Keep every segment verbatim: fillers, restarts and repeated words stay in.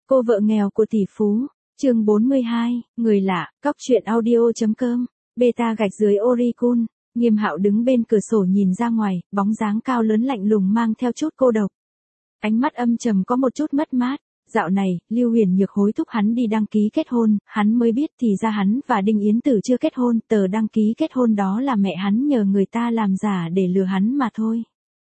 Cô vợ nghèo của tỷ phú, chương bốn mươi hai, người lạ, cóc truyện audio.com, beta gạch dưới Oricun. Nghiêm Hạo đứng bên cửa sổ nhìn ra ngoài, bóng dáng cao lớn lạnh lùng mang theo chút cô độc. Ánh mắt âm trầm có một chút mất mát. Dạo này, Lưu Huyền Nhược hối thúc hắn đi đăng ký kết hôn, hắn mới biết thì ra hắn và Đinh Yến Tử chưa kết hôn, tờ đăng ký kết hôn đó là mẹ hắn nhờ người ta làm giả để lừa hắn mà thôi.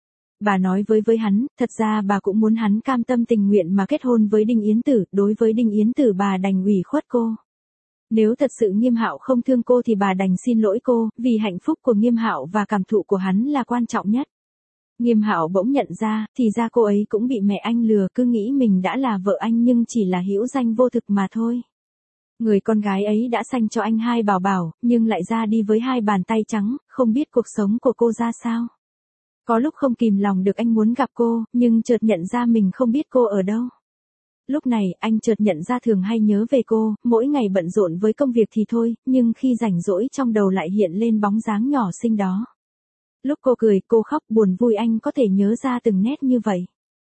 Bà nói với với hắn, thật ra bà cũng muốn hắn cam tâm tình nguyện mà kết hôn với Đinh Yến Tử, đối với Đinh Yến Tử bà đành ủy khuất cô. Nếu thật sự Nghiêm Hạo không thương cô thì bà đành xin lỗi cô, vì hạnh phúc của Nghiêm Hạo và cảm thụ của hắn là quan trọng nhất. Nghiêm Hạo bỗng nhận ra, thì ra cô ấy cũng bị mẹ anh lừa, cứ nghĩ mình đã là vợ anh nhưng chỉ là hữu danh vô thực mà thôi. Người con gái ấy đã sanh cho anh hai bảo bảo, nhưng lại ra đi với hai bàn tay trắng, không biết cuộc sống của cô ra sao. Có lúc không kìm lòng được anh muốn gặp cô, nhưng chợt nhận ra mình không biết cô ở đâu. Lúc này, anh chợt nhận ra thường hay nhớ về cô, mỗi ngày bận rộn với công việc thì thôi, nhưng khi rảnh rỗi trong đầu lại hiện lên bóng dáng nhỏ xinh đó. Lúc cô cười, cô khóc, buồn vui anh có thể nhớ ra từng nét như vậy.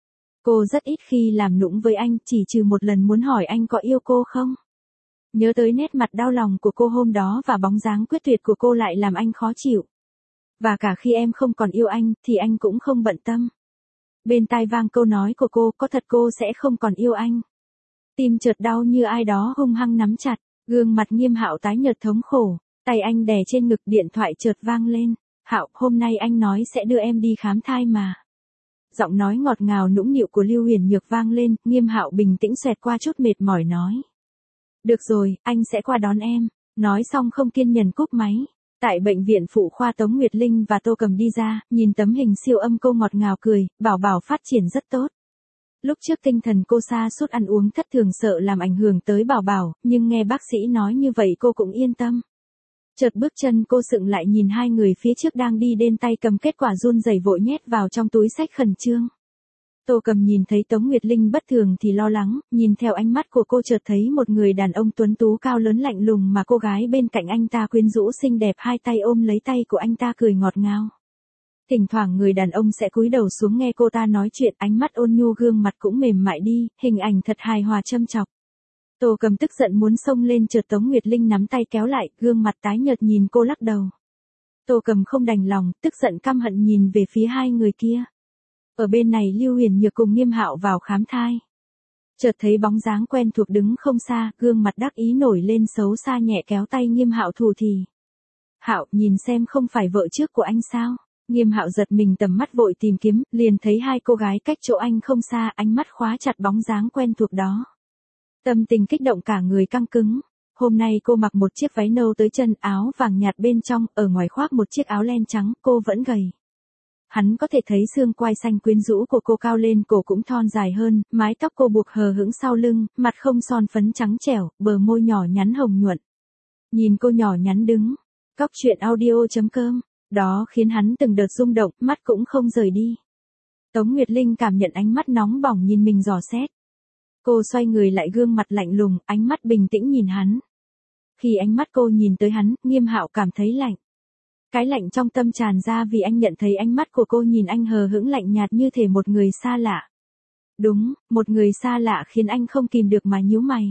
Cô rất ít khi làm nũng với anh, chỉ trừ một lần muốn hỏi anh có yêu cô không. Nhớ tới nét mặt đau lòng của cô hôm đó và bóng dáng quyết tuyệt của cô lại làm anh khó chịu. Và cả khi em không còn yêu anh, thì anh cũng không bận tâm. Bên tai vang câu nói của cô, có thật cô sẽ không còn yêu anh. Tim chợt đau như ai đó hung hăng nắm chặt, gương mặt Nghiêm Hạo tái nhợt thống khổ, tay anh đè trên ngực, điện thoại chợt vang lên. Hạo, hôm nay anh nói sẽ đưa em đi khám thai mà. Giọng nói ngọt ngào nũng nịu của Lưu Huyền Nhược vang lên, Nghiêm Hạo bình tĩnh xoẹt qua chút mệt mỏi nói. Được rồi, anh sẽ qua đón em. Nói xong không kiên nhẫn cúp máy. Tại bệnh viện phụ khoa Tống Nguyệt Linh và Tô Cầm đi ra, nhìn tấm hình siêu âm cô ngọt ngào cười, bảo bảo phát triển rất tốt. Lúc trước tinh thần cô sa sút ăn uống thất thường sợ làm ảnh hưởng tới bảo bảo, nhưng nghe bác sĩ nói như vậy cô cũng yên tâm. Chợt bước chân cô sững lại nhìn hai người phía trước đang đi đến tay cầm kết quả run rẩy vội nhét vào trong túi xách khẩn trương. Tô Cầm nhìn thấy Tống Nguyệt Linh bất thường thì lo lắng, nhìn theo ánh mắt của cô chợt thấy một người đàn ông tuấn tú cao lớn lạnh lùng mà cô gái bên cạnh anh ta quyến rũ xinh đẹp hai tay ôm lấy tay của anh ta cười ngọt ngào. Thỉnh thoảng người đàn ông sẽ cúi đầu xuống nghe cô ta nói chuyện, ánh mắt ôn nhu gương mặt cũng mềm mại đi, hình ảnh thật hài hòa châm chọc. Tô Cầm tức giận muốn xông lên chợt Tống Nguyệt Linh nắm tay kéo lại, gương mặt tái nhợt nhìn cô lắc đầu. Tô Cầm không đành lòng, tức giận căm hận nhìn về phía hai người kia. Ở bên này Lưu Huyền Nhược cùng Nghiêm Hạo vào khám thai. Chợt thấy bóng dáng quen thuộc đứng không xa, gương mặt đắc ý nổi lên xấu xa nhẹ kéo tay Nghiêm Hạo thủ thì. Hạo, nhìn xem không phải vợ trước của anh sao? Nghiêm Hạo giật mình tầm mắt vội tìm kiếm, liền thấy hai cô gái cách chỗ anh không xa, ánh mắt khóa chặt bóng dáng quen thuộc đó. Tâm tình kích động cả người căng cứng. Hôm nay cô mặc một chiếc váy nâu tới chân, áo vàng nhạt bên trong, ở ngoài khoác một chiếc áo len trắng, cô vẫn gầy. Hắn có thể thấy xương quai xanh quyến rũ của cô cao lên, cổ cũng thon dài hơn, mái tóc cô buộc hờ hững sau lưng, mặt không son phấn trắng trẻo, bờ môi nhỏ nhắn hồng nhuận. Nhìn cô nhỏ nhắn đứng, cóc truyện audio.com, đó khiến hắn từng đợt rung động, mắt cũng không rời đi. Tống Nguyệt Linh cảm nhận ánh mắt nóng bỏng nhìn mình dò xét. Cô xoay người lại, gương mặt lạnh lùng, ánh mắt bình tĩnh nhìn hắn. Khi ánh mắt cô nhìn tới hắn, Nghiêm Hạo cảm thấy lạnh. Cái lạnh trong tâm tràn ra vì anh nhận thấy ánh mắt của cô nhìn anh hờ hững lạnh nhạt như thể một người xa lạ. Đúng, một người xa lạ khiến anh không kìm được mà nhíu mày.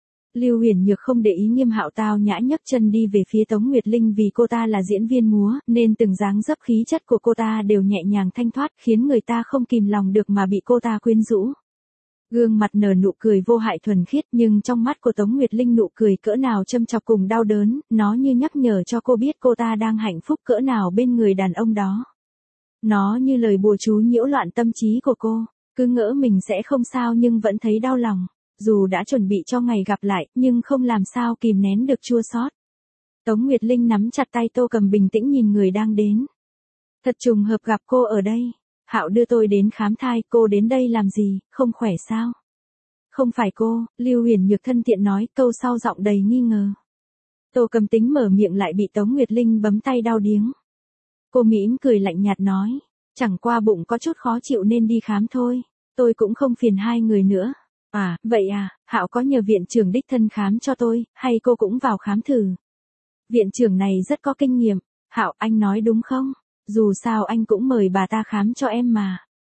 Lưu Huyền Nhược không để ý Nghiêm Hạo tao nhã nhấc chân đi về phía Tống Nguyệt Linh, vì cô ta là diễn viên múa, nên từng dáng dấp khí chất của cô ta đều nhẹ nhàng thanh thoát, khiến người ta không kìm lòng được mà bị cô ta quyến rũ. Gương mặt nở nụ cười vô hại thuần khiết, nhưng trong mắt của Tống Nguyệt Linh nụ cười cỡ nào châm chọc cùng đau đớn, nó như nhắc nhở cho cô biết cô ta đang hạnh phúc cỡ nào bên người đàn ông đó. Nó như lời bùa chú nhiễu loạn tâm trí của cô, cứ ngỡ mình sẽ không sao nhưng vẫn thấy đau lòng, dù đã chuẩn bị cho ngày gặp lại, nhưng không làm sao kìm nén được chua xót. Tống Nguyệt Linh nắm chặt tay Tô Cầm bình tĩnh nhìn người đang đến. Thật trùng hợp gặp cô ở đây. Hạo đưa tôi đến khám thai, cô đến đây làm gì, không khỏe sao? Không phải cô, Lưu Huyền Nhược thân thiện nói, câu sau giọng đầy nghi ngờ. Tô Cầm tính mở miệng lại bị Tống Nguyệt Linh bấm tay đau điếng. Cô mỉm cười lạnh nhạt nói, chẳng qua bụng có chút khó chịu nên đi khám thôi, tôi cũng không phiền hai người nữa. À, vậy à, Hạo có nhờ viện trưởng đích thân khám cho tôi, hay cô cũng vào khám thử? Viện trưởng này rất có kinh nghiệm. Hạo, anh nói đúng không? Dù sao anh cũng mời bà ta khám cho em mà.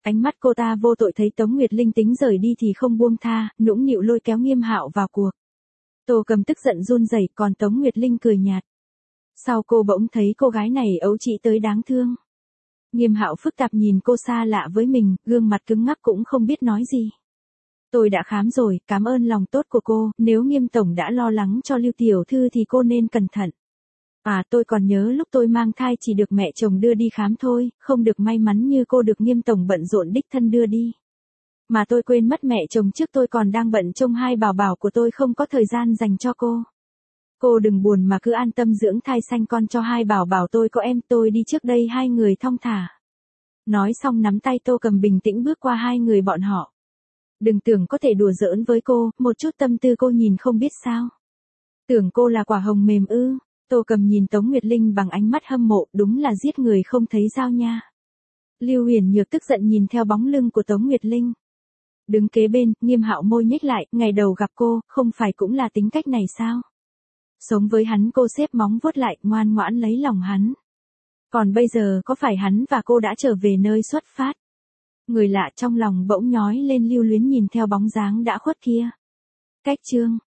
Ánh mắt cô ta vô tội thấy Tống Nguyệt Linh tính rời đi thì không buông tha, nũng nịu lôi kéo Nghiêm Hạo vào cuộc. Tô Cầm tức giận run rẩy, còn Tống Nguyệt Linh cười nhạt. Sau cô bỗng thấy cô gái này ấu trĩ tới đáng thương. Nghiêm Hạo phức tạp nhìn cô xa lạ với mình, gương mặt cứng ngắc cũng không biết nói gì. Tôi đã khám rồi, cảm ơn lòng tốt của cô, nếu Nghiêm tổng đã lo lắng cho Lưu tiểu thư thì cô nên cẩn thận. À, tôi còn nhớ lúc tôi mang thai chỉ được mẹ chồng đưa đi khám thôi, không được may mắn như cô được Nghiêm tổng bận rộn đích thân đưa đi. Mà tôi quên mất mẹ chồng trước tôi còn đang bận trông hai bảo bảo của tôi, không có thời gian dành cho cô. Cô đừng buồn mà cứ an tâm dưỡng thai sanh con cho hai bảo bảo tôi, có em tôi đi trước đây, hai người thong thả. Nói xong nắm tay Tô Cầm bình tĩnh bước qua hai người bọn họ. Đừng tưởng có thể đùa giỡn với cô, một chút tâm tư cô nhìn không biết sao. Tưởng cô là quả hồng mềm ư? Tô Cầm nhìn Tống Nguyệt Linh bằng ánh mắt hâm mộ, đúng là giết người không thấy dao nha. Lưu Huyền Nhược tức giận nhìn theo bóng lưng của Tống Nguyệt Linh. Đứng kế bên, Nghiêm Hạo môi nhếch lại, ngày đầu gặp cô, không phải cũng là tính cách này sao? Sống với hắn cô xếp móng vuốt lại, ngoan ngoãn lấy lòng hắn. Còn bây giờ có phải hắn và cô đã trở về nơi xuất phát? Người lạ trong lòng bỗng nhói lên, lưu luyến nhìn theo bóng dáng đã khuất kia. Cách chương